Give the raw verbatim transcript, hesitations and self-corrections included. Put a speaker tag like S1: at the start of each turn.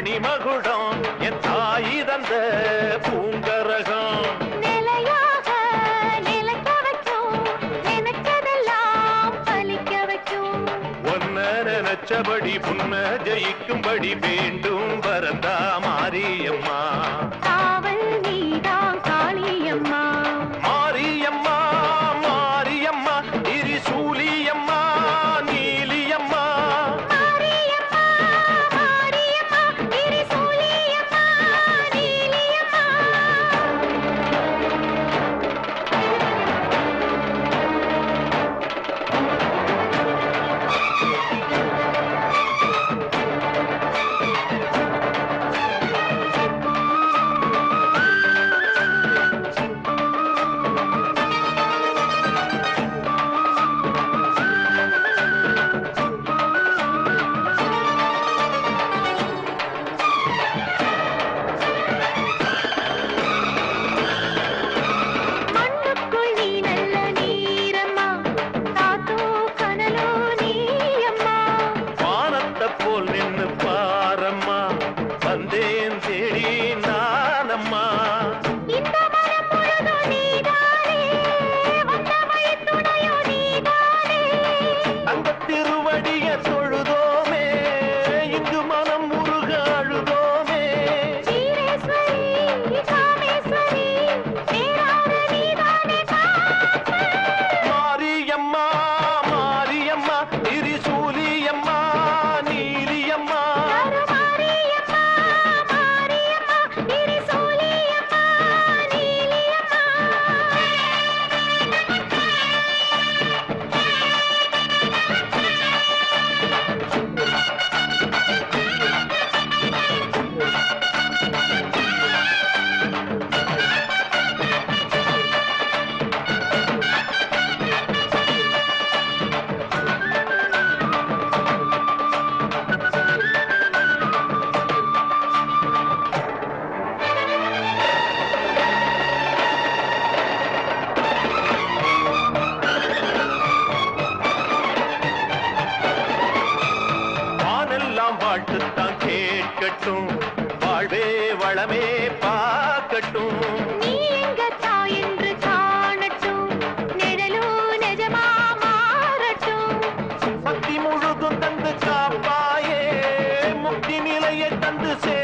S1: மணிமகுடம் என் தாய் தந்த பூங்கரகம்
S2: நிலையாக நிலைக்க வைக்கும் நினைச்சதெல்லாம் பலிக்க வைக்கும்
S1: ஒன்ன நினைச்சபடி புன்ன ஜெயிக்கும்படி வேண்டும் வரந்தா மாரியம்மா
S2: காவல் நீதான் காளியம்மா
S1: மாரியம்மா மாரியம்மா திரிசூலியம்மா நீலியம்மா
S2: மாரியம்மா மாரியம்மா திரிசூலியம்மா நீலியம்மா மண்ணுக்குள் நீ நல்ல நீரம்மா காத்தோ கனலோ நீயம்மா
S1: வானத்தை போல் நின்னு பாரம்மா வந்தேன் தேடி நானம்மா
S2: இந்த மனம் முழுதும் நீதானே வந்த வழித்துணையோ நீதானே
S1: அந்த திருவடிய தொழுதோமே இங்கு மனம் முருக அழுதோமே
S2: சீரேஸ்வரி காமேஸ்வரி நேராக நீதானே காப்பு
S1: மாரியம்மா மாரியம்மா திரிசூலியம்மா நீலியம்மா
S2: மாரியம்மா மாரியம்மா திரிசூலியம்மா நீலியம்மா
S1: வானெல்லாம் வாழ்த்துத்தான் கேட்கட்டும் வாழ்வே வளமே பார்க்கட்டும்
S2: நீ எங்க தாய் என்று காணட்டும் நிழலோ நிஜமா மாறட்டும்
S1: சக்தி முழுதும் தந்து காப்பாயே முக்தி நிலையை தந்து சே